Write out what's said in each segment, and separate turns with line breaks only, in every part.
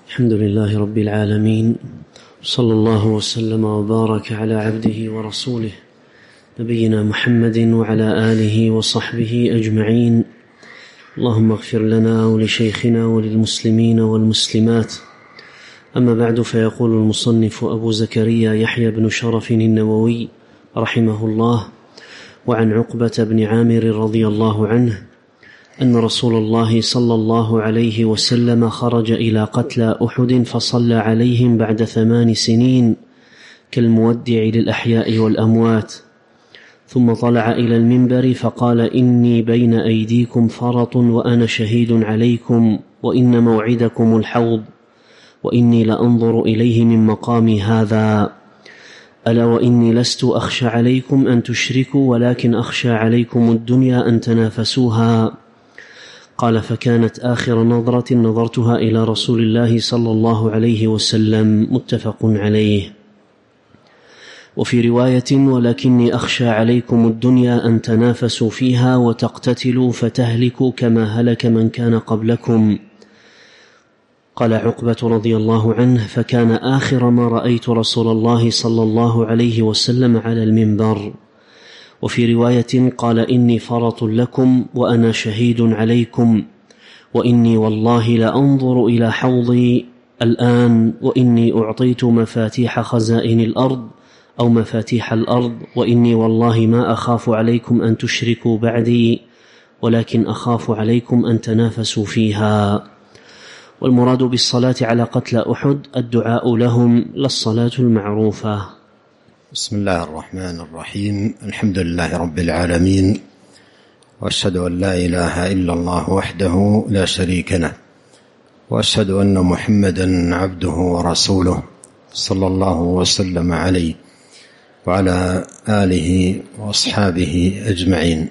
الحمد لله رب العالمين، صلى الله وسلم وبارك على عبده ورسوله نبينا محمد وعلى آله وصحبه أجمعين. اللهم اغفر لنا ولشيخنا وللمسلمين والمسلمات. أما بعد، فيقول المصنف أبو زكريا يحيى بن شرف النووي رحمه الله: وعن عقبة بن عامر رضي الله عنه أن رسول الله صلى الله عليه وسلم خرج إلى قتلى أحد فصلى عليهم بعد 8 سنين كالمودع للأحياء والأموات، ثم طلع إلى المنبر فقال: إني بين أيديكم فرط وأنا شهيد عليكم، وإن موعدكم الحوض، وإني لأنظر إليه من مقامي هذا، ألا وإني لست أخشى عليكم أن تشركوا، ولكن أخشى عليكم الدنيا أن تنافسوها. قال: فكانت آخر نظرة نظرتها إلى رسول الله صلى الله عليه وسلم. متفق عليه. وفي رواية: ولكني أخشى عليكم الدنيا أن تنافسوا فيها وتقتتلوا فتهلكوا كما هلك من كان قبلكم. قال عقبة رضي الله عنه: فكان آخر ما رأيت رسول الله صلى الله عليه وسلم على المنبر. وفي رواية قال: إني فرط لكم وأنا شهيد عليكم، وإني والله لأنظر إلى حوضي الآن، وإني أعطيت مفاتيح خزائن الأرض أو مفاتيح الأرض، وإني والله ما أخاف عليكم أن تشركوا بعدي، ولكن أخاف عليكم أن تنافسوا فيها. والمراد بالصلاة على قتلى أحد الدعاء لهم، لا الصلاة المعروفة.
بسم الله الرحمن الرحيم. الحمد لله رب العالمين، وأشهد أن لا إله إلا الله وحده لا شريك له، وأشهد أن محمدا عبده ورسوله صلى الله وسلم عليه وعلى آله وأصحابه أجمعين.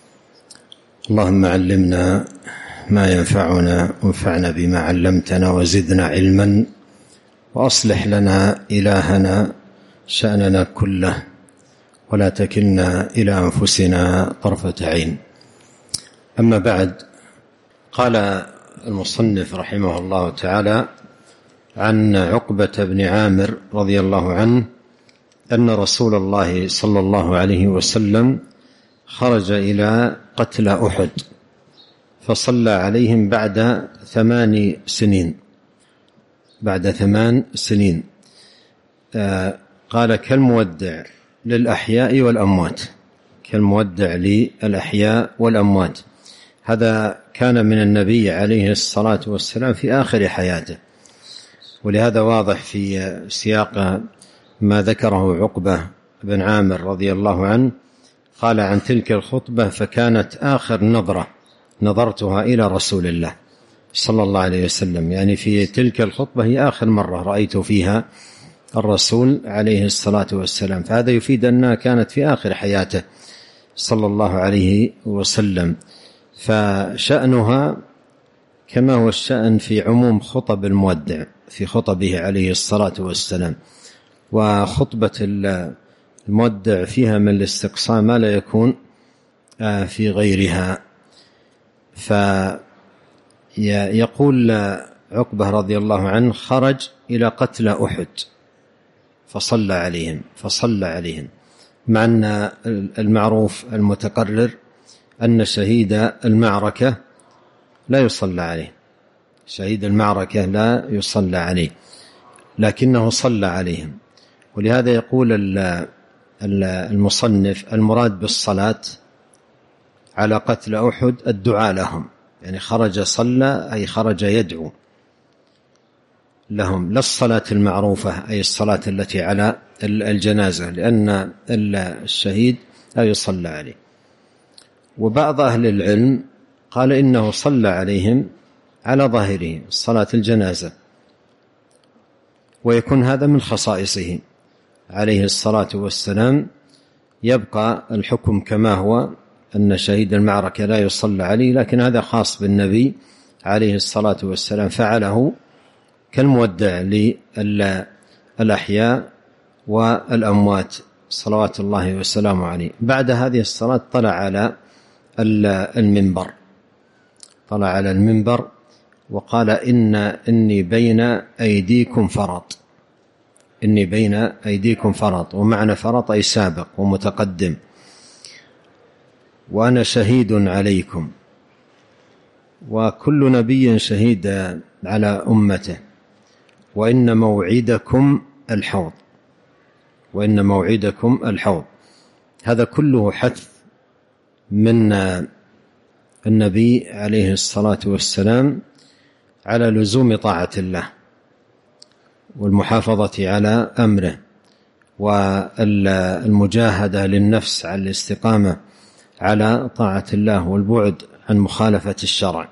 اللهم علمنا ما ينفعنا، وانفعنا بما علمتنا، وزدنا علما، وأصلح لنا إلهنا شأننا كله، ولا تكلنا إلى أنفسنا طرفة عين. أما بعد، قال المصنف رحمه الله تعالى عن عقبة بن عامر رضي الله عنه أن رسول الله صلى الله عليه وسلم خرج إلى قتلى أحد فصلى عليهم بعد 8 سنين. بعد 8 سنين. قال: كالمودع للأحياء والأموات. كالمودع للأحياء والأموات. هذا كان من النبي عليه الصلاة والسلام في آخر حياته، ولهذا واضح في سياق ما ذكره عقبة بن عامر رضي الله عنه. قال عن تلك الخطبة: فكانت آخر نظرة نظرتها إلى رسول الله صلى الله عليه وسلم، يعني في تلك الخطبة هي آخر مرة رأيت فيها الرسول عليه الصلاة والسلام. فهذا يفيد أنها كانت في آخر حياته صلى الله عليه وسلم، فشأنها كما هو الشأن في عموم خطب المودع في خطبه عليه الصلاة والسلام. وخطبة المودع فيها من الاستقصاء ما لا يكون في غيرها. فيقول عقبة رضي الله عنه: خرج إلى قتلى أحد فصلى عليهم، مع أن المعروف المتقرر أن شهيد المعركة لا يصلى عليه. شهيد المعركة لا يصلى عليه، لكنه صلى عليهم. ولهذا يقول المصنف: المراد بالصلاة على قتلى أحد الدعاء لهم، يعني خرج صلى أي خرج يدعو لهم، لا الصلاة المعروفة أي الصلاة التي على الجنازة، لأن الشهيد لا يصلى عليه. وبعض أهل العلم قال إنه صلى عليهم على ظاهره صلاة الجنازة، ويكون هذا من خصائصه عليه الصلاة والسلام. يبقى الحكم كما هو أن شهيد المعركة لا يصلى عليه، لكن هذا خاص بالنبي عليه الصلاة والسلام، فعله كالمودع للأحياء والأموات صلوات الله وسلامه عليه. بعد هذه الصلاة طلع على المنبر وقال إني بين أيديكم فرط. إني بين أيديكم فرط، ومعنى فرط أي سابق ومتقدم. وأنا شهيد عليكم. وكل نبي شهيد على أمته. وإن موعدكم الحوض. وإن موعدكم الحوض. هذا كله حث من النبي عليه الصلاة والسلام على لزوم طاعة الله والمحافظة على أمره، والمجاهدة للنفس على الاستقامة على طاعة الله والبعد عن مخالفة الشرع.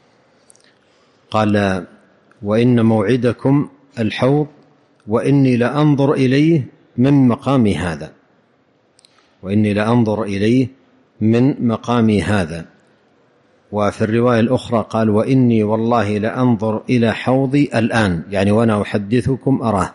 قال: وإن موعدكم الحوض وإني لأنظر إليه من مقامي هذا. وإني لأنظر إليه من مقامي هذا. وفي الرواية الأخرى قال: وإني والله لأنظر إلى حوضي الآن، يعني وأنا أحدثكم أراه.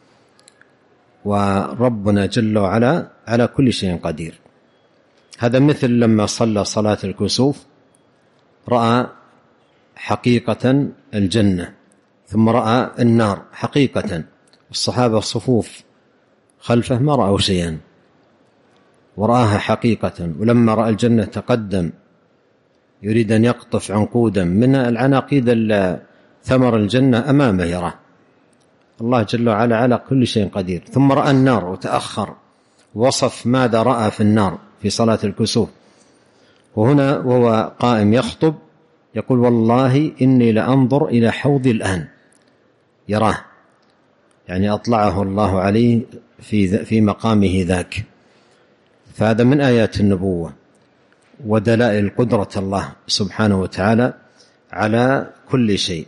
وربنا جل وعلا على كل شيء قدير. هذا مثل لما صلى صلاة الكسوف رأى حقيقة الجنة، ثم رأى النار حقيقة. الصحابة الصفوف خلفه ما رأوا شيئا، ورآها حقيقة. ولما رأى الجنة تقدم يريد أن يقطف عنقودا من العناقيد ثمر الجنة أمامه يراه. الله جل وعلا على كل شيء قدير. ثم رأى النار وتأخر، وصف ماذا رأى في النار في صلاة الكسوف. وهنا وهو قائم يخطب يقول: والله إني لأنظر إلى حوضي الآن. يراه، يعني أطلعه الله عليه في مقامه ذاك. فهذا من آيات النبوة ودلائل قدرة الله سبحانه وتعالى على كل شيء.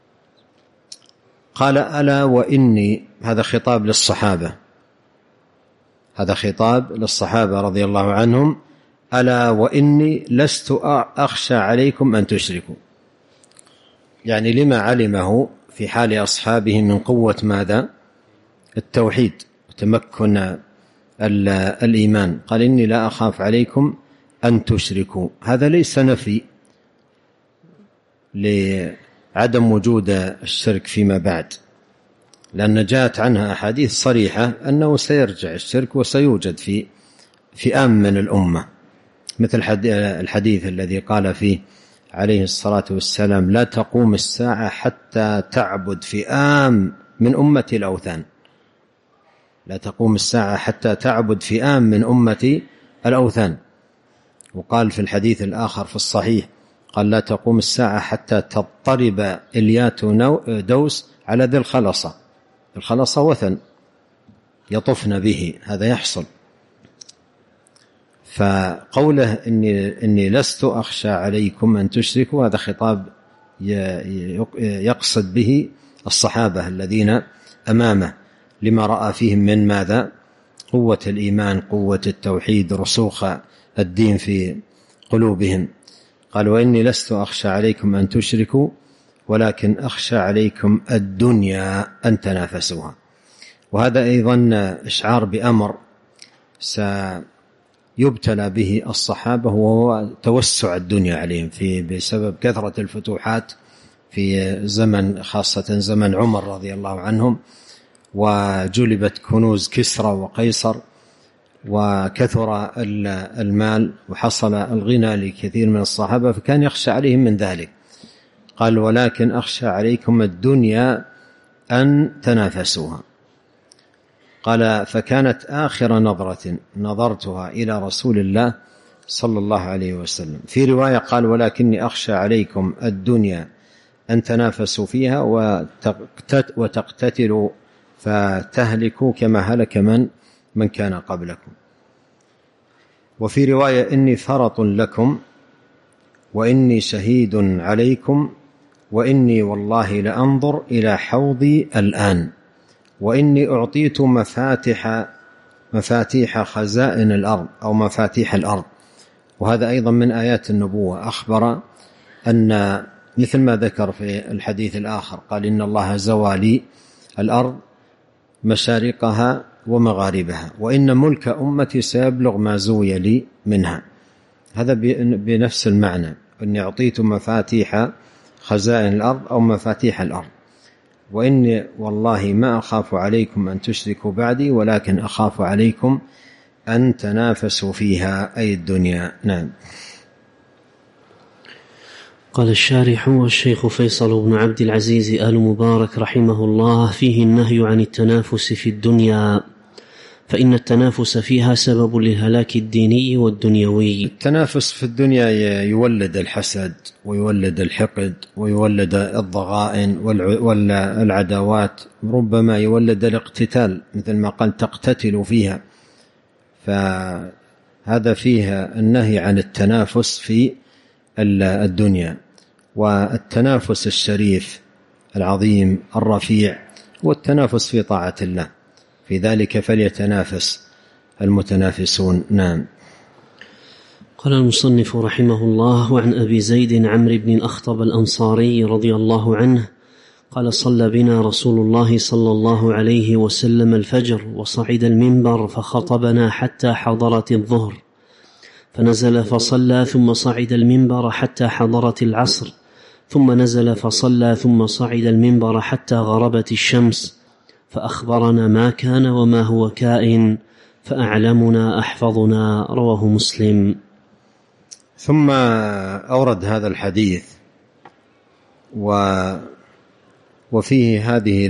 قال: ألا وإني، هذا خطاب للصحابة، هذا خطاب للصحابة رضي الله عنهم. ألا وإني لست أخشى عليكم أن تشركوا، يعني لما علمه في حال أصحابه من قوة ماذا؟ التوحيد وتمكن الإيمان. قال: إني لا أخاف عليكم أن تشركوا. هذا ليس نفي لعدم وجود الشرك فيما بعد، لأن جاءت عنها أحاديث صريحة أنه سيرجع الشرك وسيوجد في فئام من الأمة، مثل الحديث الذي قال فيه عليه الصلاة والسلام: لا تقوم الساعة حتى تعبد فئام من أمتي الأوثان. لا تقوم الساعة حتى تعبد فئام من أمتي الأوثان. وقال في الحديث الآخر في الصحيح قال: لا تقوم الساعة حتى تضطرب إليات دوس على ذي الخلصة. الخلصة وثن يطفن به، هذا يحصل. فقوله إني لست أخشى عليكم أن تشركوا، هذا خطاب يقصد به الصحابة الذين أمامه لما رأى فيهم من ماذا؟ قوة الإيمان، قوة التوحيد، رسوخ الدين في قلوبهم. قال: وإني لست أخشى عليكم أن تشركوا ولكن أخشى عليكم الدنيا أن تنافسوها. وهذا أيضا إشعار بأمر سيبتلى به الصحابة، وهو توسع الدنيا عليهم بسبب كثرة الفتوحات في زمن، خاصة زمن عمر رضي الله عنهم، وجلبت كنوز كسرى وقيصر، وكثر المال، وحصل الغنى لكثير من الصحابة، فكان يخشى عليهم من ذلك. قال: ولكن أخشى عليكم الدنيا أن تنافسوها. قال: فكانت آخر نظرة نظرتها إلى رسول الله صلى الله عليه وسلم. في رواية قال: ولكني أخشى عليكم الدنيا أن تنافسوا فيها وتقتتلوا فتهلكوا كما هلك من كان قبلكم. وفي رواية: إني فرط لكم وإني شهيد عليكم وإني والله لأنظر إلى حوضي الآن وإني أعطيت مفاتيح خزائن الأرض أو مفاتيح الأرض. وهذا أيضا من آيات النبوة. أخبر أن مثل ما ذكر في الحديث الآخر قال: إن الله زوى لي الأرض مشارقها ومغاربها وإن ملك أمتي سيبلغ ما زوي لي منها. هذا بنفس المعنى، أني أعطيت مفاتيح خزائن الأرض أو مفاتيح الأرض، وإني والله ما أخاف عليكم أن تشركوا بعدي ولكن أخاف عليكم أن تنافسوا فيها، أي الدنيا. نعم.
قال الشارح: والشيخ فيصل بن عبد العزيز آل مبارك رحمه الله فيه النهي عن التنافس في الدنيا، فإن التنافس فيها سبب للهلاك الديني والدنيوي.
التنافس في الدنيا يولد الحسد ويولد الحقد ويولد الضغائن والعداوات، ربما يولد الاقتتال، مثل ما قال تقتتل فيها، فهذا فيها النهي عن التنافس في الدنيا. والتنافس الشريف العظيم الرفيع والتنافس في طاعة الله، في ذلك فليتنافس المتنافسون. نعم.
قال المصنف رحمه الله: وعن أبي زيد عمرو بن الأخطب الأنصاري رضي الله عنه قال: صلى بنا رسول الله صلى الله عليه وسلم الفجر، وصعد المنبر فخطبنا حتى حضرت الظهر، فنزل فصلى، ثم صعد المنبر حتى حضرت العصر، ثم نزل فصلى، ثم صعد المنبر حتى غربت الشمس، فأخبرنا ما كان وما هو كائن، فأعلمنا أحفظنا. رواه مسلم.
ثم أورد هذا الحديث وفيه هذه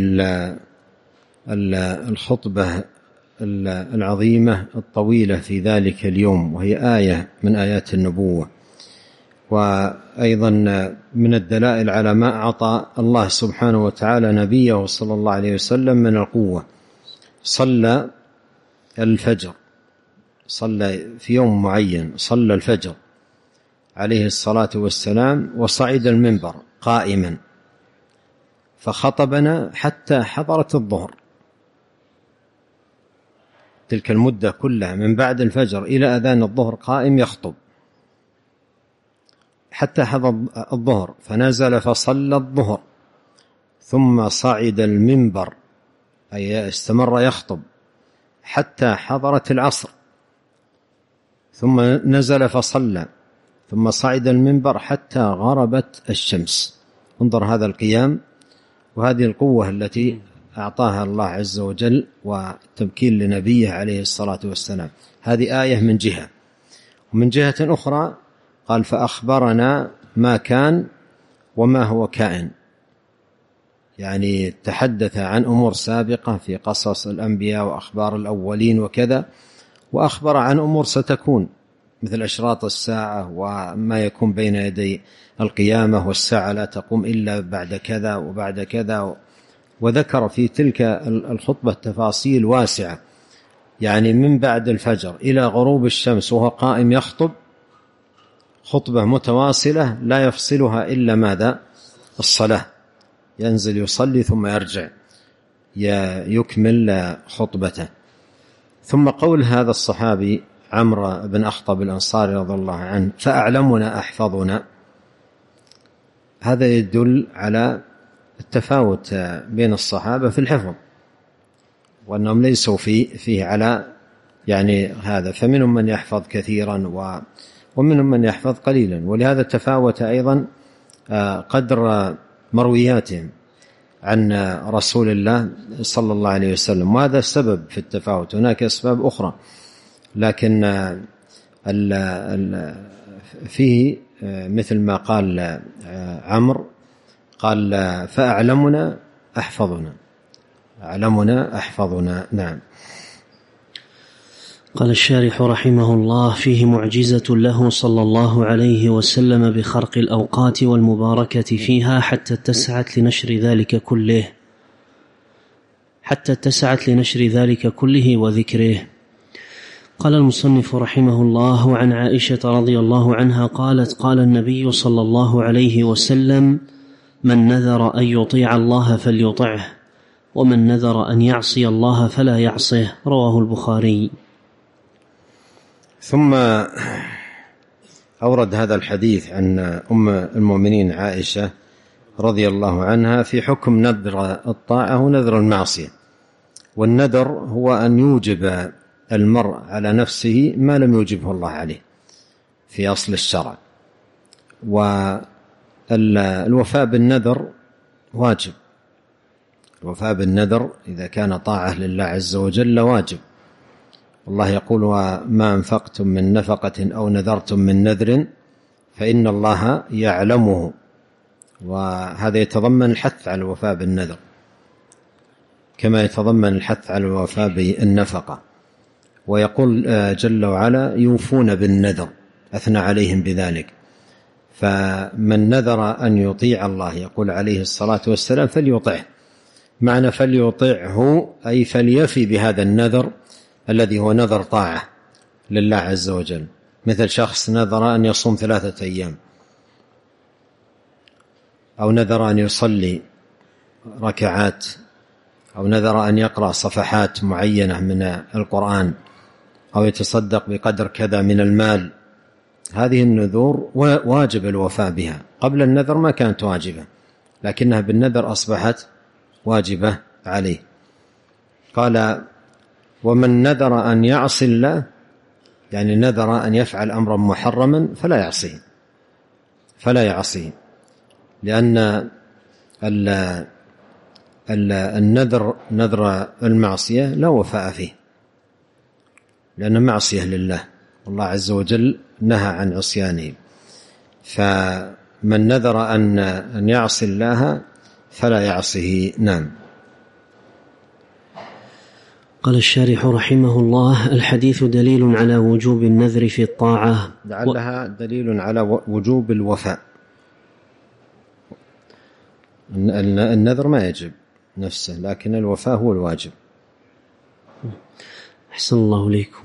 الخطبة العظيمة الطويلة في ذلك اليوم، وهي آية من آيات النبوة، وأيضا من الدلائل على ما أعطى الله سبحانه وتعالى نبيه صلى الله عليه وسلم من القوة. صلى الفجر، صلى في يوم معين، صلى الفجر عليه الصلاة والسلام، وصعد المنبر قائما فخطبنا حتى حضرت الظهر. تلك المدة كلها من بعد الفجر إلى أذان الظهر قائم يخطب حتى حضر الظهر، فنزل فصلى الظهر، ثم صعد المنبر، أي استمر يخطب حتى حضرت العصر، ثم نزل فصلى، ثم صعد المنبر حتى غربت الشمس. انظر هذا القيام وهذه القوة التي أعطاها الله عز وجل وتمكين لنبيه عليه الصلاة والسلام. هذه آية من جهة، ومن جهة أخرى قال: فأخبرنا ما كان وما هو كائن، يعني تحدث عن أمور سابقة في قصص الأنبياء وأخبار الأولين وكذا، وأخبر عن أمور ستكون مثل أشراط الساعة وما يكون بين يدي القيامة، والساعة لا تقوم إلا بعد كذا وبعد كذا، وذكر في تلك الخطبة تفاصيل واسعة، يعني من بعد الفجر إلى غروب الشمس وهو قائم يخطب، خطبة متواصلة لا يفصلها إلا ماذا؟ الصلاة، ينزل يصلي ثم يرجع يكمل خطبته. ثم قول هذا الصحابي عمرو بن أخطب الأنصاري رضي الله عنه: فأعلمنا أحفظنا، هذا يدل على التفاوت بين الصحابة في الحفظ، وأنهم ليسوا فيه على يعني هذا، فمنهم من يحفظ كثيرا ومنهم من يحفظ قليلا، ولهذا تفاوت أيضا قدر مروياتهم عن رسول الله صلى الله عليه وسلم، وهذا السبب في التفاوت. هناك أسباب أخرى، لكن فيه مثل ما قال عمرو، قال: فأعلمنا أحفظنا، أعلمنا أحفظنا. نعم.
قال الشارح رحمه الله: فيه معجزة له صلى الله عليه وسلم بخرق الأوقات والمباركة فيها حتى اتسعت لنشر ذلك كله وذكره. قال المصنف رحمه الله: وعن عائشة رضي الله عنها قالت: قال النبي صلى الله عليه وسلم: من نذر أن يطيع الله فليطعه، ومن نذر أن يعصي الله فلا يعصه. رواه البخاري.
ثم أورد هذا الحديث عن أم المؤمنين عائشة رضي الله عنها في حكم نذر الطاعة ونذر المعصية. والنذر هو أن يوجب المرء على نفسه ما لم يوجبه الله عليه في أصل الشرع، الوفاء بالنذر واجب. الوفاء بالنذر إذا كان طاعة لله عز وجل واجب. الله يقول: وما أنفقتم من نفقة أو نذرتم من نذر فإن الله يعلمه. وهذا يتضمن الحث على الوفاء بالنذر كما يتضمن الحث على الوفاء بالنفقة. ويقول جل وعلا: يوفون بالنذر، أثنى عليهم بذلك. فمن نذر أن يطيع الله، يقول عليه الصلاة والسلام: فليطعه. معنى فليطعه أي فليفي بهذا النذر الذي هو نذر طاعة لله عز وجل. مثل شخص نذر أن يصوم 3 أيام، أو نذر أن يصلي ركعات، أو نذر أن يقرأ صفحات معينة من القرآن، أو يتصدق بقدر كذا من المال. هذه النذور واجب الوفاء بها. قبل النذر ما كانت واجبة، لكنها بالنذر أصبحت واجبة عليه. قال: ومن نذر أن يعصي الله، يعني نذر أن يفعل أمرا محرما فلا يعصيه، لأن النذر نذر المعصية لا وفاء فيه، لأن معصية لله، والله عز وجل نهى عن عصيانه. فمن نذر أن يعصي الله فلا يعصيه. نعم.
قال الشارح رحمه الله: الحديث دليل على وجوب النذر في الطاعة،
لعلها دليل على وجوب الوفاء. النذر ما يجب نفسه، لكن الوفاء هو الواجب.
أحسن الله إليكم.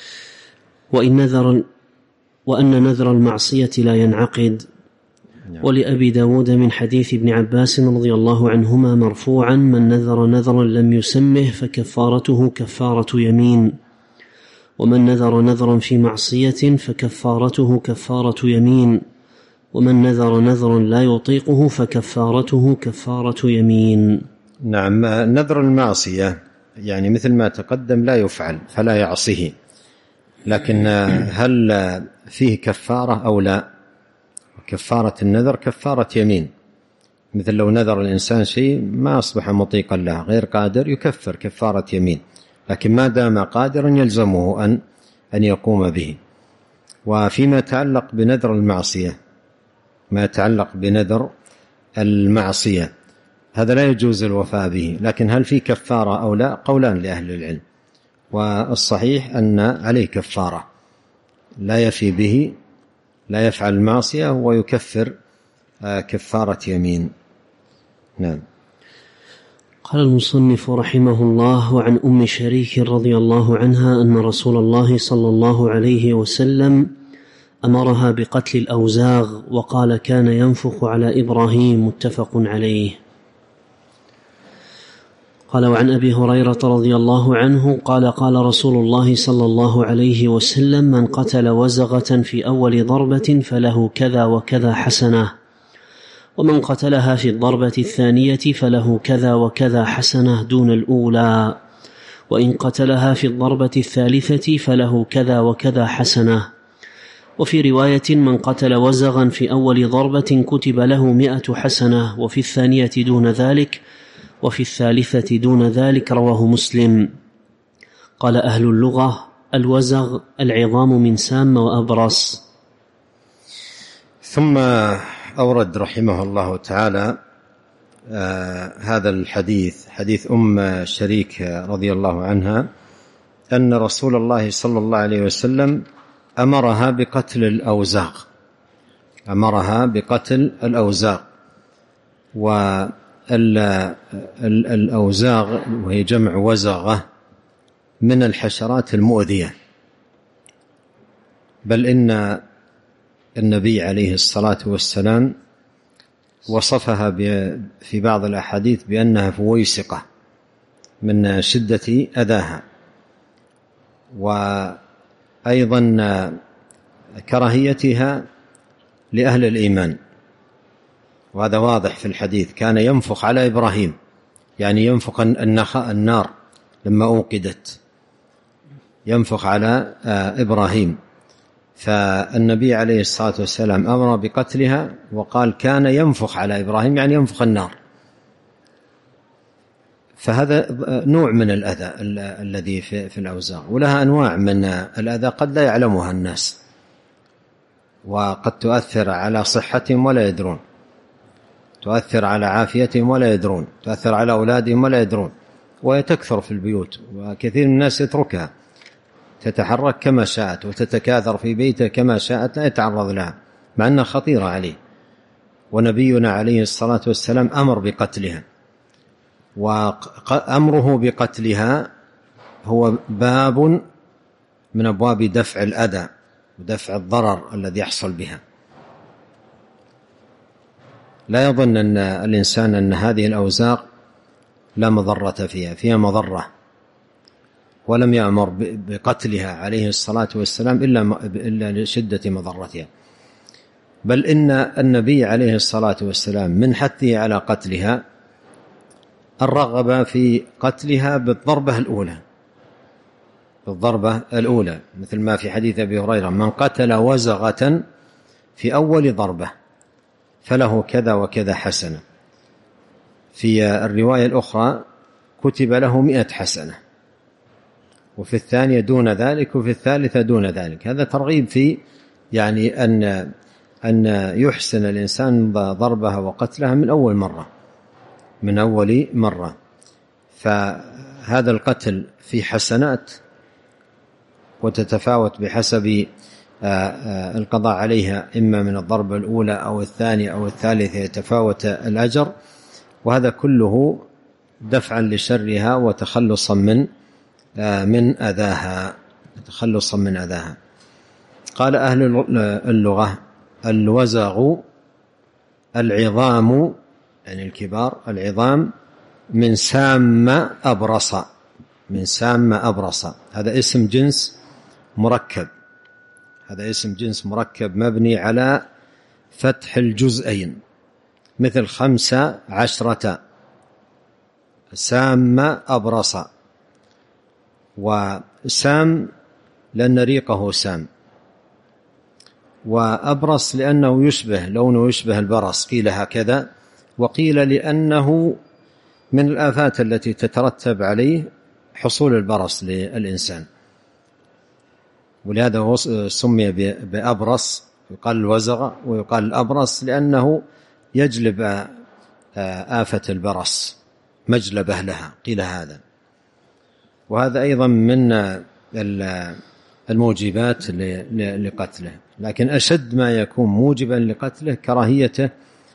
وأن نذر المعصية لا ينعقد. ولأبي داود من حديث ابن عباس رضي الله عنهما مرفوعا: من نذر نذرا لم يسمه فكفارته كفارة يمين، ومن نذر نذرا في معصية فكفارته كفارة يمين، ومن نذر نذرا لا يطيقه فكفارته كفارة يمين.
نعم. نذر المعصية يعني مثل ما تقدم لا يفعل فلا يعصيه، لكن هل فيه كفارة أو لا؟ كفارة النذر كفارة يمين. مثل لو نذر الإنسان شيء ما أصبح مطيقا له، غير قادر، يكفر كفارة يمين، لكن ما دام قادرا يلزمه أن يقوم به. وفيما يتعلق بنذر المعصية، ما يتعلق بنذر المعصية هذا لا يجوز الوفاء به، لكن هل في كفارة أو لا؟ قولان لأهل العلم، والصحيح أن عليه كفارة، لا يفي به، لا يفعل المعصية ويكفر كفارة يمين. نعم.
قال المصنف رحمه الله: وعن أم شريك رضي الله عنها أن رسول الله صلى الله عليه وسلم أمرها بقتل الأوزاغ، وقال: كان ينفخ على إبراهيم. متفق عليه. قال: وعن أبي هريرة رضي الله عنه قال: قال رسول الله صلى الله عليه وسلم: من قتل وزغة في أول ضربة فله كذا وكذا حسنة، ومن قتلها في الضربة الثانية فله كذا وكذا حسنة دون الأولى، وإن قتلها في الضربة الثالثة فله كذا وكذا حسنة. وفي رواية: من قتل وزغا في أول ضربة كتب له 100 حسنة، وفي الثانية دون ذلك، وفي الثالثة دون ذلك. رواه مسلم. قال أهل اللغة: الوزغ العظام من سام وأبرص.
ثم أورد رحمه الله تعالى هذا الحديث، حديث أم شريك رضي الله عنها، أن رسول الله صلى الله عليه وسلم أمرها بقتل الأوزاغ، أمرها بقتل الأوزاغ. والأوزاغ وهي جمع وزغة من الحشرات المؤذية، بل إن النبي عليه الصلاة والسلام وصفها في بعض الأحاديث بأنها فويسقة من شدة أذاها، وأيضا كراهيتها لأهل الإيمان، وهذا واضح في الحديث. كان ينفخ على إبراهيم، يعني ينفخ النار لما أوقدت، ينفخ على إبراهيم، فالنبي عليه الصلاة والسلام أمر بقتلها، وقال كان ينفخ على إبراهيم، يعني ينفخ النار. فهذا نوع من الأذى الذي في الأوزاغ، ولها أنواع من الأذى قد لا يعلمها الناس، وقد تؤثر على صحتهم ولا يدرون، تؤثر على عافيتهم ولا يدرون، تؤثر على أولادهم ولا يدرون، وتكثر في البيوت، وكثير من الناس يتركها تتحرك كما شاءت وتتكاثر في بيته كما شاءت، لا يتعرض لها، مع أنها خطيرة عليه. ونبينا عليه الصلاة والسلام أمر بقتلها، وأمره بقتلها هو باب من أبواب دفع الأذى ودفع الضرر الذي يحصل بها. لا يظن أن الإنسان أن هذه الأوزاق لا مضرة فيها مضرة، ولم يأمر بقتلها عليه الصلاة والسلام إلا لشدة مضرتها، بل إن النبي عليه الصلاة والسلام من حثه على قتلها الرغبة في قتلها بالضربة الأولى، مثل ما في حديث أبي هريرة: من قتل وزغة في أول ضربة فله كذا وكذا حسنة. في الرواية الأخرى كتب له 100 حسنة، وفي الثانية دون ذلك، وفي الثالثة دون ذلك. هذا ترغيب في يعني أن يحسن الإنسان ضربها وقتلها من أول مرة. فهذا القتل في حسنات، وتتفاوت بحسب القضاء عليها، إما من الضربة الأولى أو الثانية أو الثالثة يتفاوت الأجر، وهذا كله دفعا لشرها وتخلصا من أذاها. قال أهل اللغة: الوزغ العظام، يعني الكبار، العظام من سام أبرص. هذا اسم جنس مركب، مبني على فتح الجزئين، مثل 15 سام أبرص. وسام لأن ريقه سام، وأبرص لأنه لونه يشبه البرص، قيل هكذا، وقيل لأنه من الآفات التي تترتب عليه حصول البرص للإنسان، ولهذا سمي بأبرص. يقال الوزغ ويقال الأبرص لأنه يجلب آفة البرص، مجلبه لها، قيل هذا. وهذا أيضا من الموجبات لقتله، لكن أشد ما يكون موجبا لقتله كراهيته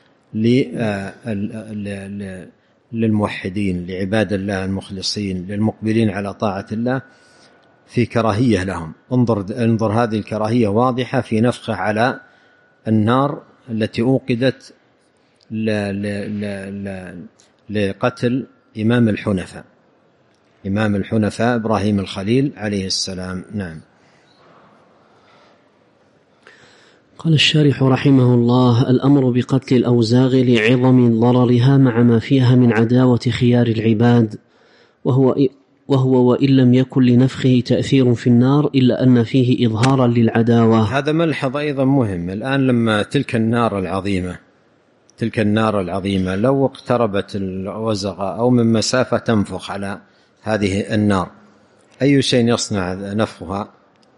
للموحدين، لعباد الله المخلصين، للمقبلين على طاعة الله، في كراهية لهم. انظر هذه الكراهية واضحة في نفخه على النار التي أوقدت لقتل إمام الحنفاء إبراهيم الخليل عليه السلام. نعم.
قال الشارح رحمه الله: الأمر بقتل الأوزاغ لعظم ضررها مع ما فيها من عداوة خيار العباد، وهو وإن لم يكن لنفخه تأثير في النار إلا أن فيه إظهارا للعداوة.
هذا ملحظ أيضا مهم. الآن لما تلك النار العظيمة لو اقتربت الوزغة أو من مسافة تنفخ على هذه النار، أي شيء يصنع نفخها؟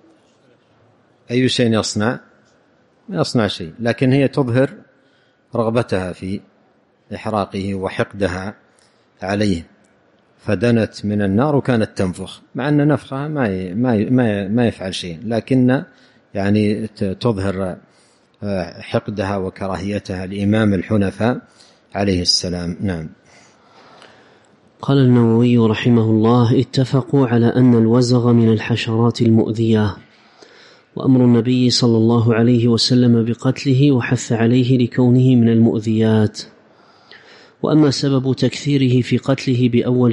ما يصنع شيء، لكن هي تظهر رغبتها في إحراقه وحقدها عليه، فدنت من النار وكانت تنفخ، مع أن نفخها ما يفعل شيء، لكن يعني تظهر حقدها وكراهيتها لإمام الحنفاء عليه السلام. نعم.
قال النووي رحمه الله: اتفقوا على أن الوزغ من الحشرات المؤذية، وأمر النبي صلى الله عليه وسلم بقتله وحث عليه لكونه من المؤذيات. وأما سبب تكثيره في قتله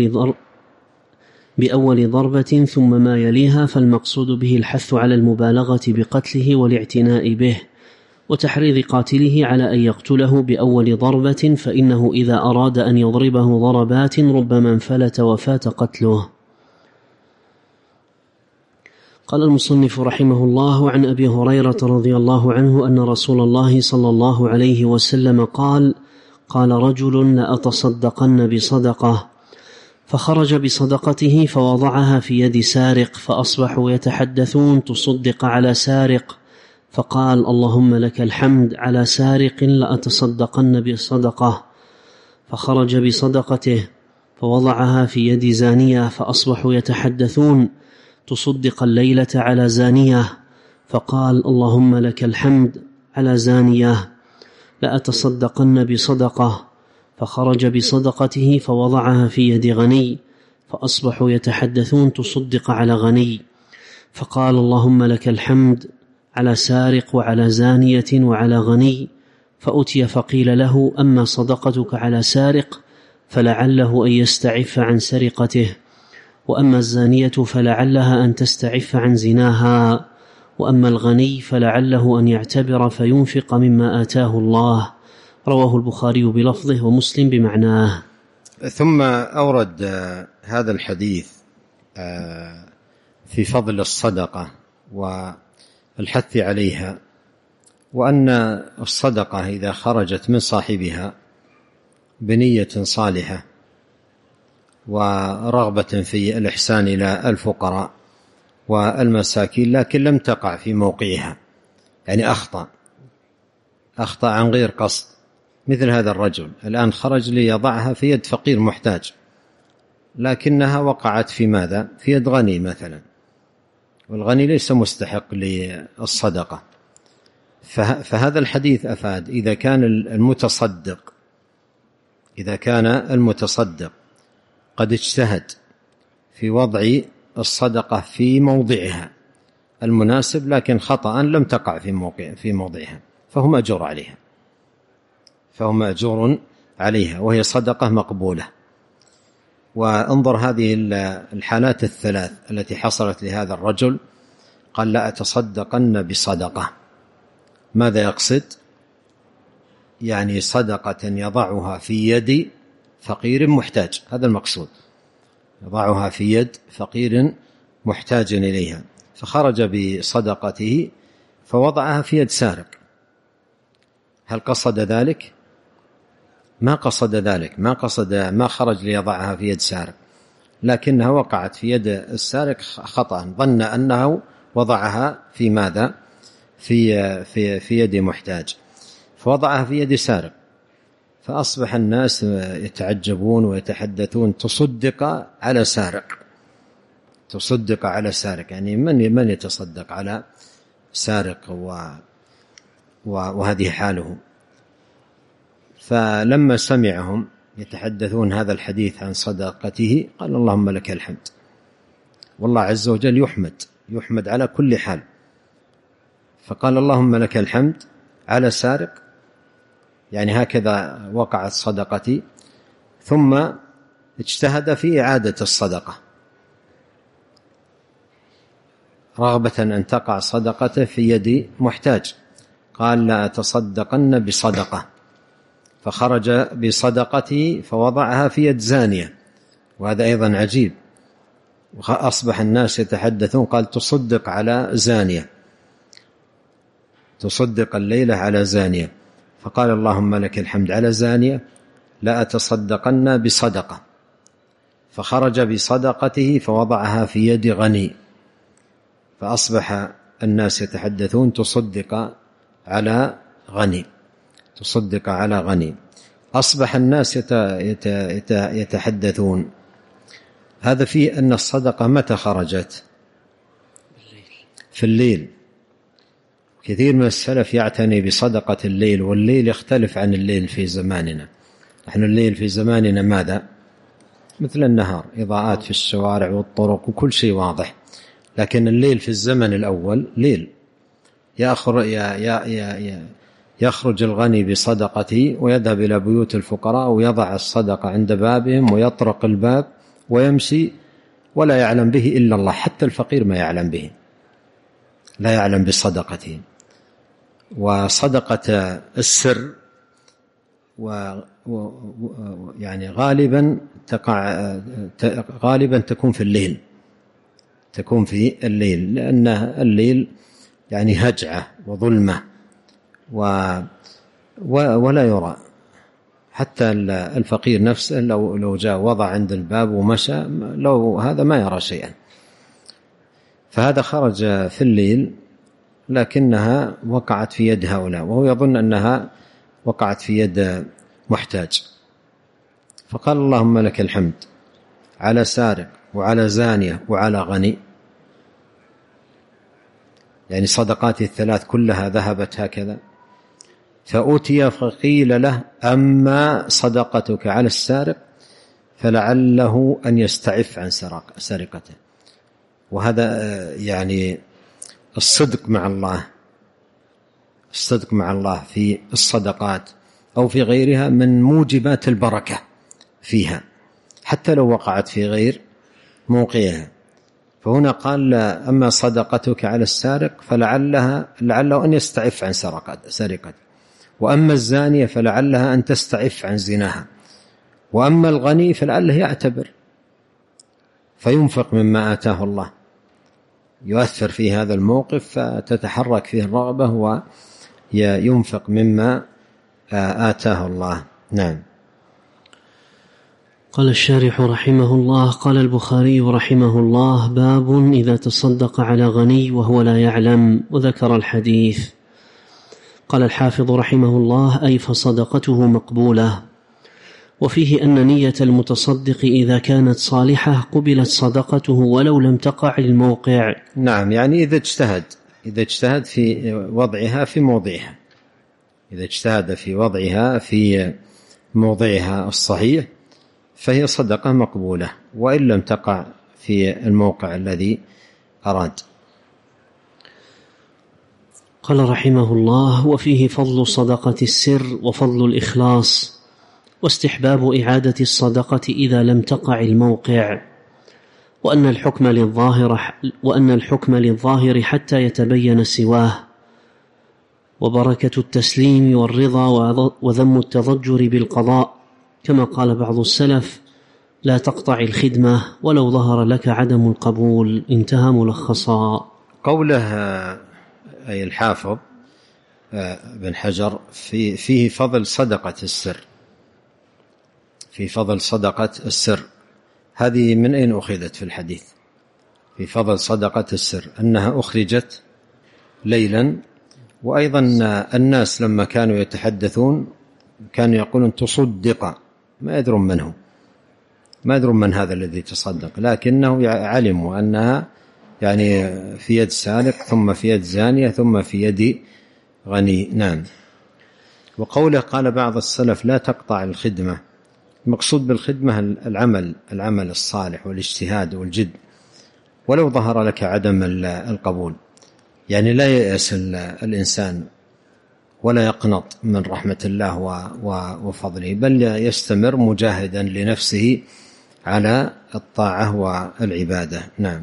بأول ضربة ثم ما يليها، فالمقصود به الحث على المبالغة بقتله والاعتناء به، وتحريض قاتله على أن يقتله بأول ضربة، فإنه إذا أراد أن يضربه ضربات ربما انفلت وفات قتله. قال المصنف رحمه الله: عن أبي هريرة رضي الله عنه أن رسول الله صلى الله عليه وسلم قال: قال رجل: لأتصدقن بصدقة، فخرج بصدقته فوضعها في يد سارق، فأصبحوا يتحدثون: تصدق على سارق. فقال: اللهم لك الحمد، على سارق لأتصدقن بصدقة. فخرج بصدقته فوضعها في يد زانية، فأصبحوا يتحدثون: تصدق الليلة على زانية. فقال: اللهم لك الحمد، على زانية لأتصدقن بصدقة. فخرج بصدقته فوضعها في يد غني، فأصبحوا يتحدثون: تصدق على غني. فقال: اللهم لك الحمد، على سارق وعلى زانية وعلى غني. فأتي فقيل له: أما صدقتك على سارق فلعله أن يستعف عن سرقته، وأما الزانية فلعلها أن تستعف عن زناها، وأما الغني فلعله أن يعتبر فينفق مما آتاه الله. رواه البخاري بلفظه ومسلم بمعناه.
ثم أورد هذا الحديث في فضل الصدقة والحث عليها، وأن الصدقة إذا خرجت من صاحبها بنية صالحة ورغبة في الإحسان إلى الفقراء والمساكين، لكن لم تقع في موقعها، يعني أخطأ عن غير قصد، مثل هذا الرجل الآن خرج ليضعها في يد فقير محتاج، لكنها وقعت في ماذا؟ في يد غني مثلا، والغني ليس مستحق للصدقة. فهذا الحديث أفاد إذا كان المتصدق قد اجتهد في وضع الصدقة في موضعها المناسب، لكن خطأ لم تقع في موضعها، فهو مأجور عليها، وهي صدقة مقبولة. وانظر هذه الحالات الثلاث التي حصلت لهذا الرجل، قال: لا أتصدقن بصدقة. ماذا يقصد؟ يعني صدقة يضعها في يد فقير محتاج، هذا المقصود، يضعها في يد فقير محتاج إليها. فخرج بصدقته فوضعها في يد سارق. هل قصد ذلك؟ ما قصد ذلك، ما خرج ليضعها في يد سارق، لكنها وقعت في يد السارق خطأ، ظن أنه وضعها في ماذا؟ في يد محتاج، فوضعها في يد سارق. فأصبح الناس يتعجبون ويتحدثون: تصدق على سارق، يعني من يتصدق على سارق وهذه حاله. فلما سمعهم يتحدثون هذا الحديث عن صدقته قال: اللهم لك الحمد. والله عز وجل يحمد على كل حال، فقال: اللهم لك الحمد على سارق، يعني هكذا وقعت صدقتي. ثم اجتهد في إعادة الصدقة رغبة أن تقع صدقته في يد محتاج، قال: لا أتصدقن بصدقة. فخرج بصدقته فوضعها في يد زانية، وهذا أيضا عجيب. أصبح الناس يتحدثون، قال: تصدق على زانية، تصدق الليلة على زانية. فقال: اللهم لك الحمد، على زانية لا أتصدقن بصدقة. فخرج بصدقته فوضعها في يد غني، فأصبح الناس يتحدثون: تصدق على غني. أصبح الناس يتحدثون. هذا فيه أن الصدقة متى خرجت؟ في الليل. كثير من السلف يعتني بصدقة الليل، والليل يختلف عن الليل في زماننا. نحن الليل في زماننا ماذا؟ مثل النهار، إضاءات في الشوارع والطرق وكل شيء واضح، لكن الليل في الزمن الأول ليل. يخرج الغني بصدقته ويذهب إلى بيوت الفقراء ويضع الصدقة عند بابهم ويطرق الباب ويمشي، ولا يعلم به إلا الله، حتى الفقير ما يعلم به، لا يعلم بصدقته. وصدقة السر يعني غالبا تكون في الليل، تكون في الليل، لأن الليل يعني هجعة وظلمة ولا يرى، حتى الفقير نفسه لو جاء وضع عند الباب ومشى لو هذا ما يرى شيئا. فهذا خرج في الليل لكنها وقعت في يد هؤلاء، وهو يظن أنها وقعت في يد محتاج، فقال اللهم لك الحمد على سارق وعلى زانية وعلى غني، يعني صدقاتي الثلاث كلها ذهبت هكذا. فأتي فقيل له أما صدقتك على السارق فلعله أن يستعف عن سرقته. وهذا يعني الصدق مع الله، الصدق مع الله في الصدقات أو في غيرها من موجبات البركة فيها حتى لو وقعت في غير موقعها. فهنا قال أما صدقتك على السارق فلعله أن يستعف عن سرقته، وأما الزانية فلعلها أن تستعف عن زناها، وأما الغني فلعله يعتبر فينفق مما آتاه الله، يؤثر في هذا الموقف فتتحرك فيه الرغبة وينفق مما آتاه الله. نعم.
قال الشارح رحمه الله: قال البخاري رحمه الله: باب إذا تصدق على غني وهو لا يعلم، وذكر الحديث. قال الحافظ رحمه الله: أي فصدقته مقبولة. وفيه أن نية المتصدق إذا كانت صالحة قبلت صدقته ولو لم تقع الموقع.
نعم، يعني إذا اجتهد في وضعها في موضعها، إذا اجتهد في وضعها في موضعها الصحيح فهي صدقة مقبولة، وإن لم تقع في الموقع الذي أراد.
قال رحمه الله: وفيه فضل صدقة السر وفضل الإخلاص، واستحباب إعادة الصدقة إذا لم تقع الموقع، وأن الحكم للظاهر حتى يتبين سواه، وبركة التسليم والرضا وذم التضجر بالقضاء، كما قال بعض السلف: لا تقطع الخدمة ولو ظهر لك عدم القبول. انتهى ملخصا.
قوله أي الحافظ بن حجر فيه فضل صدقة السر، في فضل صدقة السر. هذه من أين أخذت في الحديث؟ في فضل صدقة السر أنها أخرجت ليلا، وأيضا الناس لما كانوا يتحدثون كانوا يقولون تصدق، ما يدرون منه، ما يدرون من هذا الذي تصدق، لكنه علموا أنها يعني في يد سارق ثم في يد زانية ثم في يد غني. نعم. وقوله قال بعض السلف لا تقطع الخدمة، المقصود بالخدمة العمل الصالح والاجتهاد والجد، ولو ظهر لك عدم القبول، يعني لا ييأس الإنسان ولا يقنط من رحمة الله وفضله، بل يستمر مجاهدا لنفسه على الطاعة والعبادة. نعم.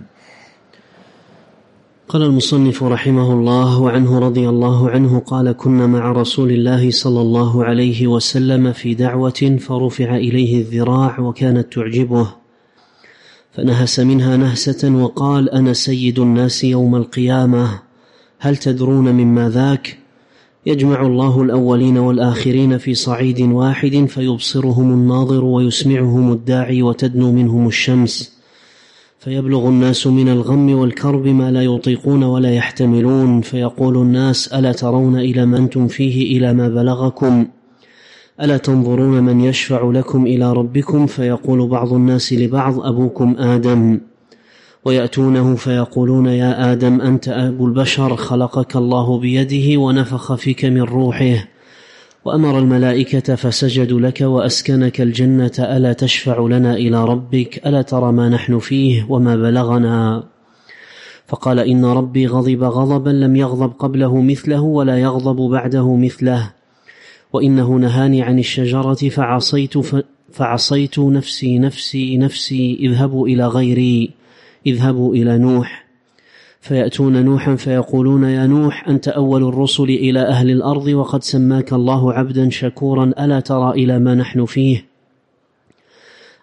قال المصنف رحمه الله: وعنه رضي الله عنه قال: كنا مع رسول الله صلى الله عليه وسلم في دعوة فرفع إليه الذراع وكانت تعجبه، فنهس منها نهسة وقال: أنا سيد الناس يوم القيامة، هل تدرون مما ذاك؟ يجمع الله الأولين والآخرين في صعيد واحد فيبصرهم الناظر ويسمعهم الداعي وتدنو منهم الشمس، فيبلغ الناس من الغم والكرب ما لا يطيقون ولا يحتملون، فيقول الناس: ألا ترون إلى ما أنتم فيه إلى ما بلغكم؟ ألا تنظرون من يشفع لكم إلى ربكم؟ فيقول بعض الناس لبعض: أبوكم آدم. ويأتونه فيقولون: يا آدم أنت أبو البشر، خلقك الله بيده ونفخ فيك من روحه، وأمر الملائكة فسجدوا لك وأسكنك الجنة، ألا تشفع لنا إلى ربك؟ ألا ترى ما نحن فيه وما بلغنا؟ فقال: إن ربي غضب غضبا لم يغضب قبله مثله ولا يغضب بعده مثله، وإنه نهاني عن الشجرة فعصيت نفسي نفسي نفسي، اذهبوا إلى غيري، اذهبوا إلى نوح. فيأتون نوحا فيقولون: يا نوح أنت أول الرسل إلى أهل الأرض وقد سماك الله عبدا شكورا، ألا ترى إلى ما نحن فيه؟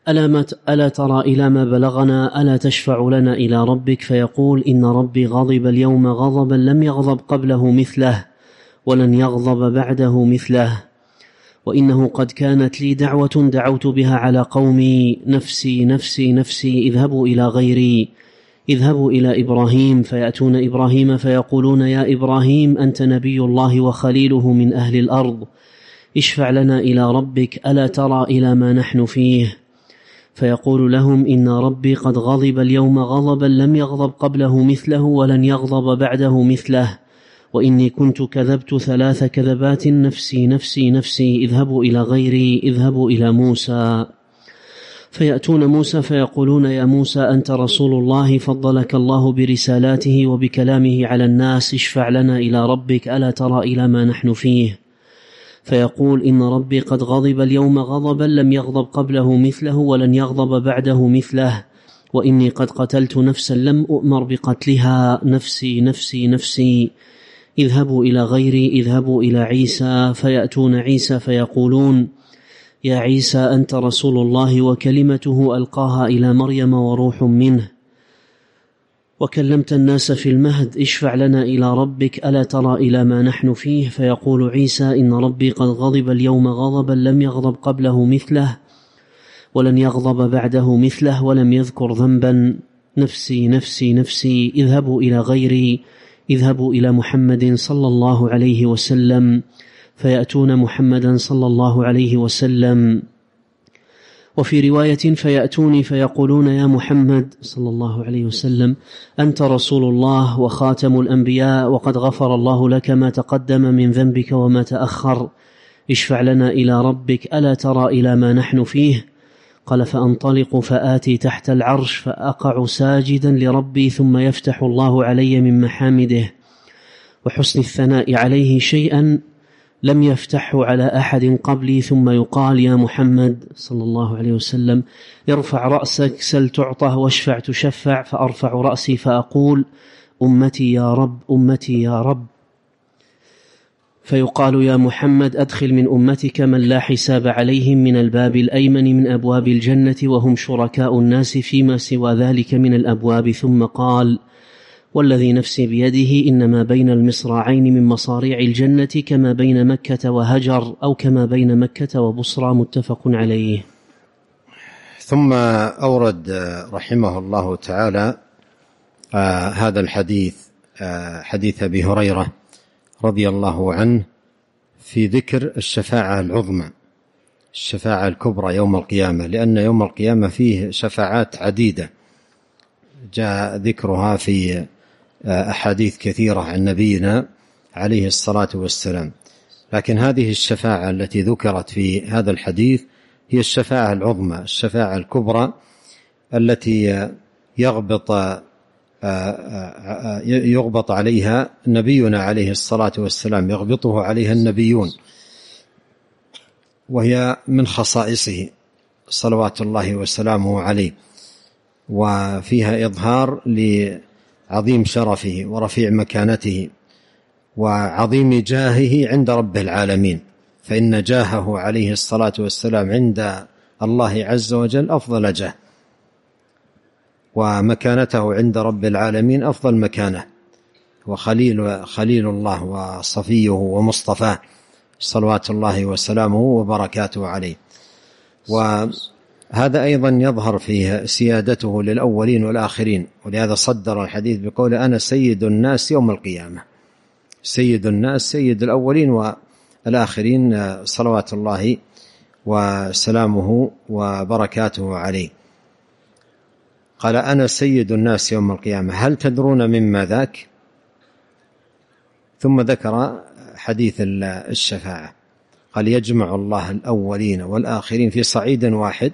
ألا ترى إلى ما بلغنا، ألا تشفع لنا إلى ربك؟ فيقول: إن ربي غضب اليوم غضبا لم يغضب قبله مثله ولن يغضب بعده مثله، وإنه قد كانت لي دعوة دعوت بها على قومي، نفسي نفسي نفسي، اذهبوا إلى غيري، اذهبوا إلى إبراهيم. فيأتون إبراهيم فيقولون: يا إبراهيم، أنت نبي الله وخليله من أهل الأرض، اشفع لنا إلى ربك، ألا ترى إلى ما نحن فيه؟ فيقول لهم: إن ربي قد غضب اليوم غضبا لم يغضب قبله مثله ولن يغضب بعده مثله، وإني كنت كذبت 3 كذبات، نفسي نفسي نفسي، اذهبوا إلى غيري، اذهبوا إلى موسى. فيأتون موسى فيقولون: يا موسى، أنت رسول الله، فضلك الله برسالاته وبكلامه على الناس، اشفع لنا إلى ربك، ألا ترى إلى ما نحن فيه؟ فيقول: إن ربي قد غضب اليوم غضبا لم يغضب قبله مثله ولن يغضب بعده مثله، وإني قد قتلت نفسا لم أؤمر بقتلها، نفسي نفسي نفسي، اذهبوا إلى غيري، اذهبوا إلى عيسى. فيأتون عيسى فيقولون: يا عيسى، أنت رسول الله وكلمته ألقاها إلى مريم وروح منه، وكلمت الناس في المهد، اشفع لنا إلى ربك، ألا ترى إلى ما نحن فيه؟ فيقول عيسى: إن ربي قد غضب اليوم غضبا لم يغضب قبله مثله ولن يغضب بعده مثله، ولم يذكر ذنبا، نفسي نفسي نفسي، اذهبوا إلى غيري، اذهبوا إلى محمد صلى الله عليه وسلم. فيأتون محمدا صلى الله عليه وسلم. وفي رواية: فيأتوني فيقولون: يا محمد صلى الله عليه وسلم، أنت رسول الله وخاتم الأنبياء، وقد غفر الله لك ما تقدم من ذنبك وما تأخر، اشفع لنا إلى ربك، ألا ترى إلى ما نحن فيه؟ قال: فأنطلق فآتي تحت العرش فأقع ساجدا لربي، ثم يفتح الله علي من محامده وحسن الثناء عليه شيئا لم يفتحه على أحد قبلي، ثم يقال: يا محمد صلى الله عليه وسلم، ارفع رأسك، سل تعطه، واشفع تشفع. فأرفع رأسي فأقول: أمتي يا رب، أمتي يا رب. فيقال: يا محمد، أدخل من أمتك من لا حساب عليهم من الباب الأيمن من أبواب الجنة، وهم شركاء الناس فيما سوى ذلك من الأبواب. ثم قال: والذي نفسي بيده، إنما بين المصراعين من مصاريع الجنة كما بين مكة وهجر، أو كما بين مكة وبصرى، متفق عليه.
ثم أورد رحمه الله تعالى هذا الحديث، حديث أبي هريرة رضي الله عنه، في ذكر الشفاعة العظمى، الشفاعة الكبرى يوم القيامة، لأن يوم القيامة فيه شفاعات عديدة جاء ذكرها في أحاديث كثيرة عن نبينا عليه الصلاة والسلام، لكن هذه الشفاعة التي ذكرت في هذا الحديث هي الشفاعة العظمى، الشفاعة الكبرى التي يغبط عليها نبينا عليه الصلاة والسلام، يغبطه عليها النبيون، وهي من خصائصه صلوات الله وسلامه عليه، وفيها إظهار لعظيم شرفه ورفيع مكانته وعظيم جاهه عند رب العالمين، فإن جاهه عليه الصلاة والسلام عند الله عز وجل أفضل جاه، ومكانته عند رب العالمين أفضل مكانه، وخليل الله وصفيه ومصطفاه صلوات الله وسلامه وبركاته عليه. وهذا أيضا يظهر فيه سيادته للأولين والآخرين، ولهذا صدر الحديث بقول: أنا سيد الناس يوم القيامة، سيد الناس، سيد الأولين والآخرين صلوات الله وسلامه وبركاته عليه. قال: أنا سيد الناس يوم القيامة، هل تدرون مما ذاك؟ ثم ذكر حديث الشفاعة، قال: يجمع الله الأولين والآخرين في صعيد واحد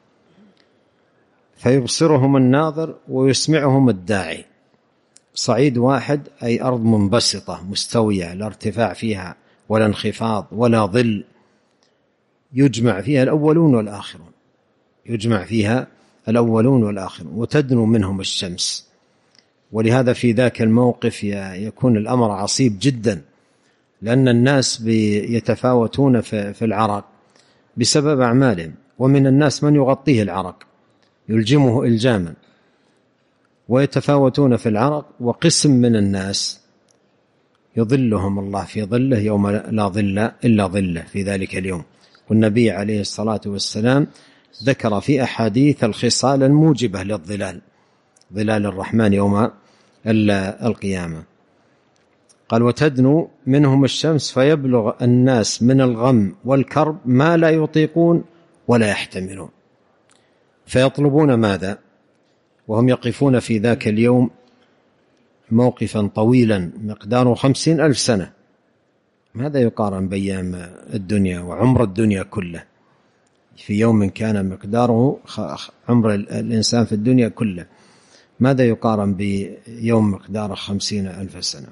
فيبصرهم الناظر ويسمعهم الداعي. صعيد واحد أي أرض منبسطة مستوية، لا ارتفاع فيها ولا انخفاض ولا ظل، يجمع فيها الأولون والآخرون، يجمع فيها الأولون والآخرون، وتدنو منهم الشمس. ولهذا في ذاك الموقف يكون الأمر عصيب جدا، لأن الناس يتفاوتون في العرق بسبب أعمالهم، ومن الناس من يغطيه العرق يلجمه إلجاما، ويتفاوتون في العرق، وقسم من الناس يظلهم الله في ظله يوم لا ظل إلا ظله في ذلك اليوم. والنبي عليه الصلاة والسلام ذكر في أحاديث الخصال الموجبة للظلال، ظلال الرحمن يوم القيامة. قال: وتدنو منهم الشمس فيبلغ الناس من الغم والكرب ما لا يطيقون ولا يحتملون، فيطلبون ماذا وهم يقفون في ذاك اليوم موقفا طويلا مقداره 50,000 سنة. ماذا يقارن بأيام الدنيا وعمر الدنيا كله في يوم كان مقداره عمر الإنسان في الدنيا كله؟ ماذا يقارن بيوم مقداره 50,000 سنة؟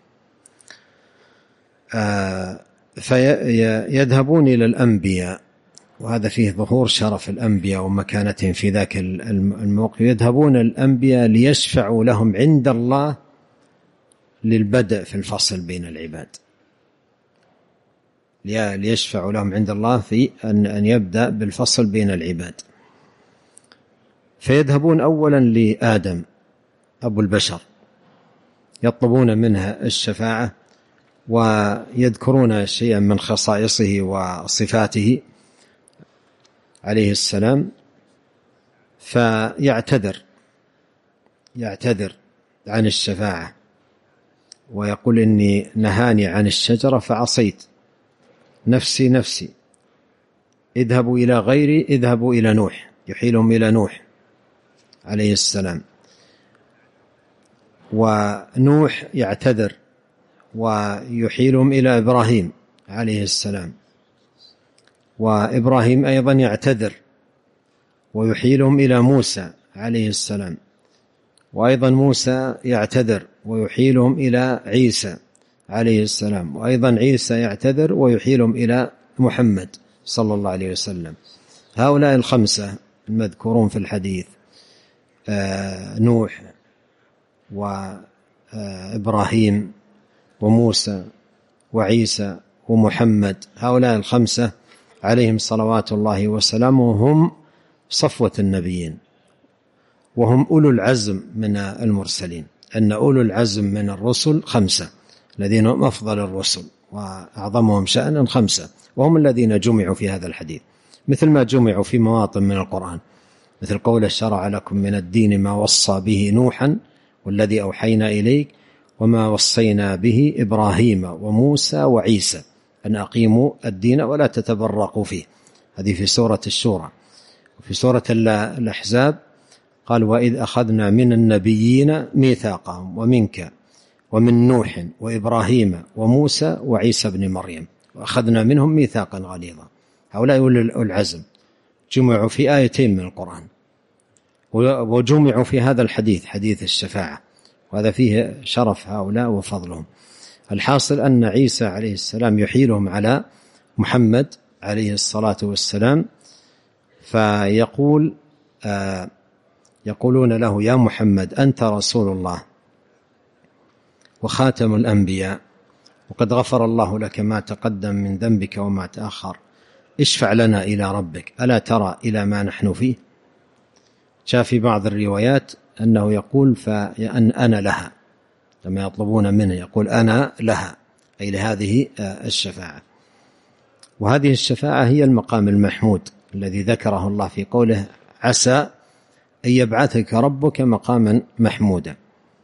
فيذهبون إلى الأنبياء، وهذا فيه ظهور شرف الأنبياء ومكانتهم في ذاك الموقف. يذهبون الأنبياء ليشفعوا لهم عند الله للبدء في الفصل بين العباد، ليشفعوا لهم عند الله في أن يبدأ بالفصل بين العباد. فيذهبون أولا لآدم أبو البشر، يطلبون منها الشفاعة ويذكرون شيئا من خصائصه وصفاته عليه السلام، فيعتذر عن الشفاعة ويقول: إني نهاني عن الشجرة فعصيت، نفسي نفسي، اذهبوا إلى غيري، اذهبوا إلى نوح. يحيلهم إلى نوح عليه السلام، ونوح يعتذر ويحيلهم إلى إبراهيم عليه السلام، وإبراهيم أيضا يعتذر ويحيلهم إلى موسى عليه السلام، وأيضا موسى يعتذر ويحيلهم إلى عيسى عليه السلام، وأيضا عيسى يعتذر ويحيلهم إلى محمد صلى الله عليه وسلم. هؤلاء الخمسة المذكورون في الحديث، نوح وإبراهيم وموسى وعيسى ومحمد، هؤلاء الخمسة عليهم صلوات الله وسلامه هم صفوة النبيين، وهم أولو العزم من المرسلين. أن أولو العزم من الرسل 5 الذين هم أفضل الرسل وأعظمهم شأنا 5، وهم الذين جمعوا في هذا الحديث، مثل ما جمعوا في مواطن من القرآن، مثل قوله: شرع لكم من الدين ما وصى به نوحا والذي أوحينا إليك وما وصينا به إبراهيم وموسى وعيسى أن أقيموا الدين ولا تتبرقوا فيه. هذه في سورة الشورى. وفي سورة الأحزاب قال: وإذ أخذنا من النبيين ميثاقهم ومنك ومن نوح وإبراهيم وموسى وعيسى بن مريم وأخذنا منهم ميثاقا غليظا. هؤلاء أولو العزم جمعوا في آيتين من القرآن، وجمعوا في هذا الحديث، حديث الشفاعة، وهذا فيه شرف هؤلاء وفضلهم. الحاصل أن عيسى عليه السلام يحيلهم على محمد عليه الصلاة والسلام، فيقول يقولون له: يا محمد أنت رسول الله وخاتم الأنبياء، وقد غفر الله لك ما تقدم من ذنبك وما تأخر، اشفع لنا إلى ربك، ألا ترى إلى ما نحن فيه؟ جاء في بعض الروايات أنه يقول: أنا لها، لما يطلبون منه يقول: أنا لها، أي لهذه الشفاعة. وهذه الشفاعة هي المقام المحمود الذي ذكره الله في قوله: عسى أن يبعثك ربك مقاما محمودا.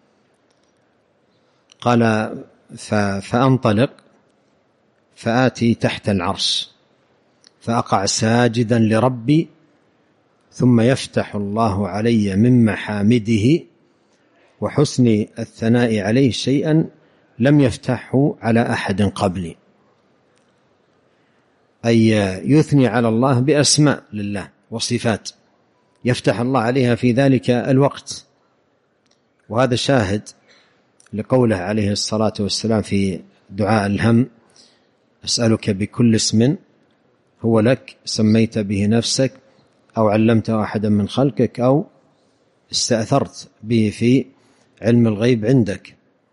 قال: فأنطلق فآتي تحت العرش فأقع ساجدا لربي، ثم يفتح الله علي من محامده وحسن الثناء عليه شيئا لم يفتحه على أحد قبلي، أي يثني على الله بأسماء لله وصفات يفتح الله عليها في ذلك الوقت. وهذا شاهد لقوله عليه الصلاة والسلام في دعاء الهم: أسألك بكل اسم هو لك سميت به نفسك أو علمته أحدا من خلقك أو استأثرت به في علم الغيب عندك.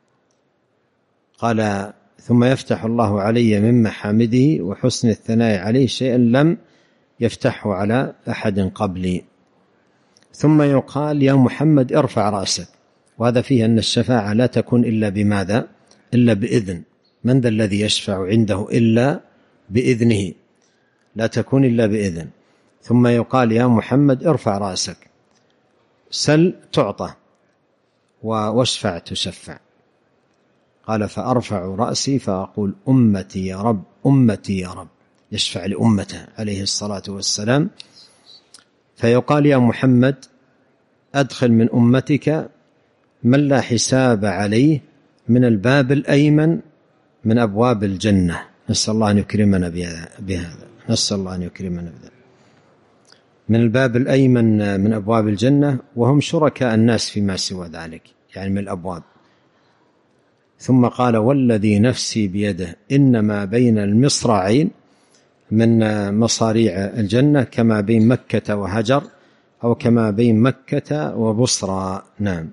قال: ثم يفتح الله علي من محامده وحسن الثناء عليه شيئا لم يفتحه على أحد قبلي. ثم يقال يا محمد ارفع رأسك، وهذا فيه أن الشفاعة لا تكون إلا بماذا؟ إلا بإذن. من ذا الذي يشفع عنده إلا بإذنه؟ لا تكون إلا بإذن. ثم يقال يا محمد ارفع رأسك، سل تعطى، واشفع تشفع. قال فأرفع رأسي فأقول أمتي يا رب، أمتي يا رب، يشفع لأمته عليه الصلاة والسلام. فيقال يا محمد أدخل من أمتك من لا حساب عليه من الباب الأيمن من أبواب الجنة. نسأل الله أن يكرمنا بهذا، نسأل الله أن يكرمنا بهذا، من الباب الأيمن من أبواب الجنة، وهم شركاء الناس فيما سوى ذلك، يعني من الأبواب. ثم قال والذي نفسي بيده إنما بين المصراعين من مصاريع الجنة كما بين مكة وهجر، أو كما بين مكة وبصرى. نعم.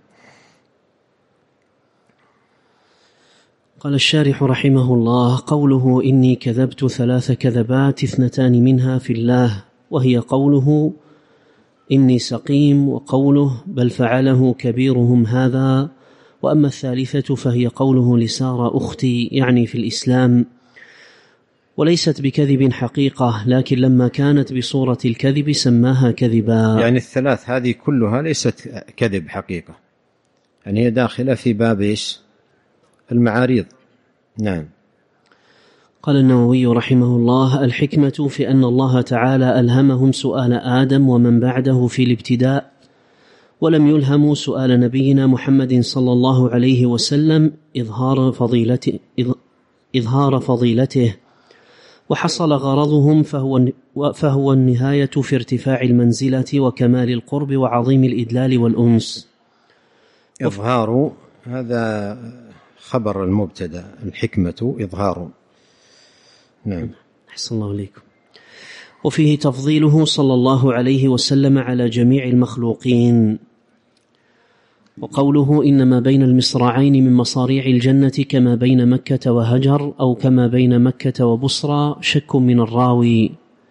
قال الشارح رحمه الله: قوله إني كذبت 3 كذبات 2 منها في الله، وهي قوله إني سقيم، وقوله بل فعله كبيرهم هذا، وأما الثالثة فهي قوله لسارة أختي، يعني في الإسلام، وليست بكذب حقيقة، لكن لما كانت بصورة الكذب سماها كذبا.
يعني الثلاث هذه كلها ليست كذب حقيقة، يعني هي داخلة في باب إيش؟ المعاريض. نعم.
قال النووي رحمه الله: الحكمة في أن الله تعالى ألهمهم سؤال آدم ومن بعده في الابتداء، ولم يلهموا سؤال نبينا محمد صلى الله عليه وسلم إظهار فضيلته، وحصل غرضهم فهو النهاية في ارتفاع المنزلة وكمال القرب وعظيم الإدلال والأنس.
إظهار هذا خبر المبتدأ، الحكمة إظهار. نعم.
أحسن الله عليكم. وفيه تفضيله صلى الله عليه وسلم على جميع المخلوقين. وقوله إنما بين المصراعين من مصاريع الجنة كما بين مكة وهجر، أو كما بين مكة وبصرى، شك من الراوي.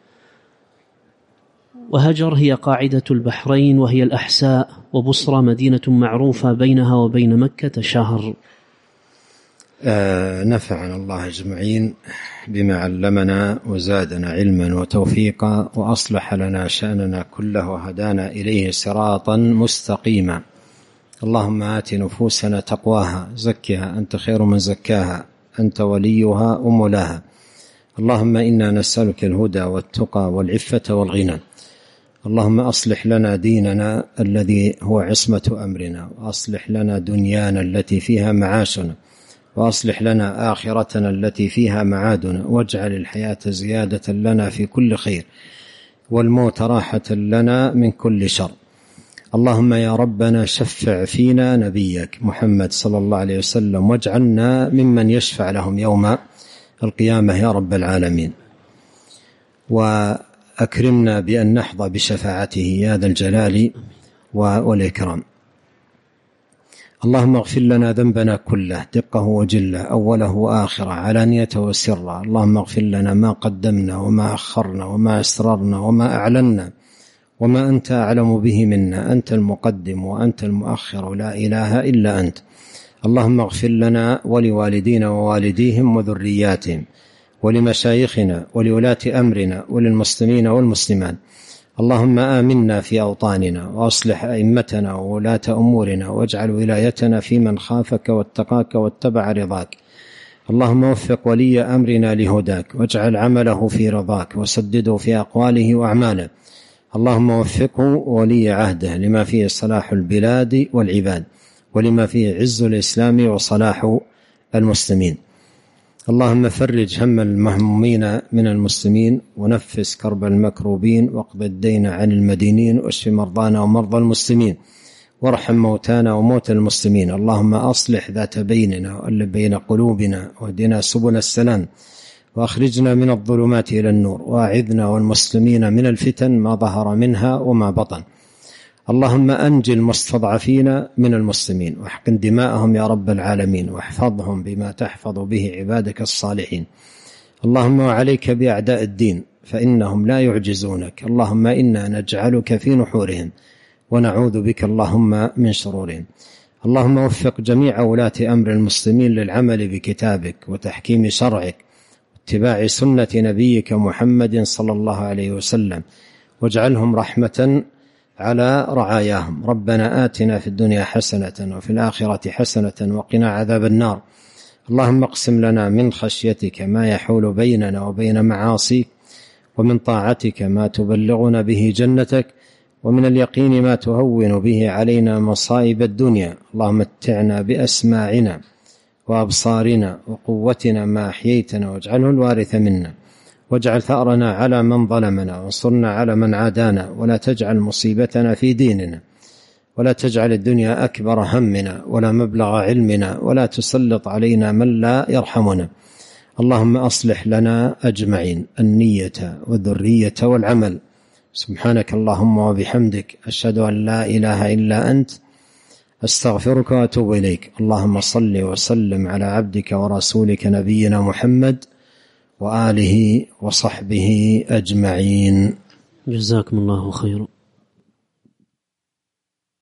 وهجر هي قاعدة البحرين وهي الأحساء، وبصرى مدينة معروفة بينها وبين مكة شهر.
نفعنا الله أجمعين بما علمنا وزادنا علما وتوفيقا، وأصلح لنا شأننا كله وهدانا إليه صراطا مستقيما. اللهم آت نفوسنا تقواها، زكها أنت خير من زكاها، أنت وليها ومولاها. اللهم إنا نسألك الهدى والتقى والعفة والغنى. اللهم أصلح لنا ديننا الذي هو عصمة أمرنا، وأصلح لنا دنيانا التي فيها معاشنا، وأصلح لنا آخرتنا التي فيها معادنا، واجعل الحياة زيادة لنا في كل خير، والموت راحة لنا من كل شر. اللهم يا ربنا شفع فينا نبيك محمد صلى الله عليه وسلم، واجعلنا ممن يشفع لهم يوم القيامة يا رب العالمين، وأكرمنا بأن نحظى بشفاعته يا ذا الجلال والإكرام. اللهم اغفر لنا ذنبنا كله دقه وجله، أوله وآخره، علانيته وسره. اللهم اغفر لنا ما قدمنا وما أخرنا وما أسررنا وما أعلنا وما أنت أعلم به منا، أنت المقدم وأنت المؤخر، لا إله إلا أنت. اللهم اغفر لنا ولوالدينا ووالديهم وذرياتهم، ولمشايخنا ولولاة أمرنا وللمسلمين والمسلمات. اللهم آمنا في أوطاننا، وأصلح أئمتنا وولاة أمورنا، واجعل ولايتنا في من خافك واتقاك واتبع رضاك. اللهم وفق ولي أمرنا لهداك، واجعل عمله في رضاك، وسدده في أقواله وأعماله. اللهم وفقه ولي عهده لما فيه صلاح البلاد والعباد، ولما فيه عز الإسلام وصلاح المسلمين. اللهم فرج هم المهمومين من المسلمين، ونفس كرب المكروبين، واقض الدين عن المدينين، واشف مرضانا ومرضى المسلمين، وارحم موتانا وموتى المسلمين. اللهم أصلح ذات بيننا وألف بين قلوبنا، واهدنا سبل السلام، وأخرجنا من الظلمات إلى النور، وأعذنا والمسلمين من الفتن ما ظهر منها وما بطن. اللهم أنجي المستضعفين من المسلمين، واحقن دماءهم يا رب العالمين، واحفظهم بما تحفظ به عبادك الصالحين. اللهم وعليك بأعداء الدين، فإنهم لا يعجزونك، اللهم إنا نجعلك في نحورهم ونعوذ بك اللهم من شرورهم. اللهم وفق جميع ولاة أمر المسلمين للعمل بكتابك وتحكيم شرعك واتباع سنة نبيك محمد صلى الله عليه وسلم، واجعلهم رحمة على رعاياهم. ربنا آتنا في الدنيا حسنة وفي الآخرة حسنة وقنا عذاب النار. اللهم اقسم لنا من خشيتك ما يحول بيننا وبين معاصيك، ومن طاعتك ما تبلغنا به جنتك، ومن اليقين ما تهون به علينا مصائب الدنيا. اللهم متعنا بأسماعنا وأبصارنا وقوتنا ما أحييتنا، واجعله الوارث منا، واجعل ثأرنا على من ظلمنا، وانصرنا على من عادانا، ولا تجعل مصيبتنا في ديننا، ولا تجعل الدنيا أكبر همنا ولا مبلغ علمنا، ولا تسلط علينا من لا يرحمنا. اللهم أصلح لنا أجمعين النية والذرية والعمل. سبحانك اللهم وبحمدك، أشهد أن لا إله إلا أنت، أستغفرك وأتوب إليك. اللهم صل وسلم على عبدك ورسولك نبينا محمد وآله وصحبه أجمعين.
جزاكم الله خيرا.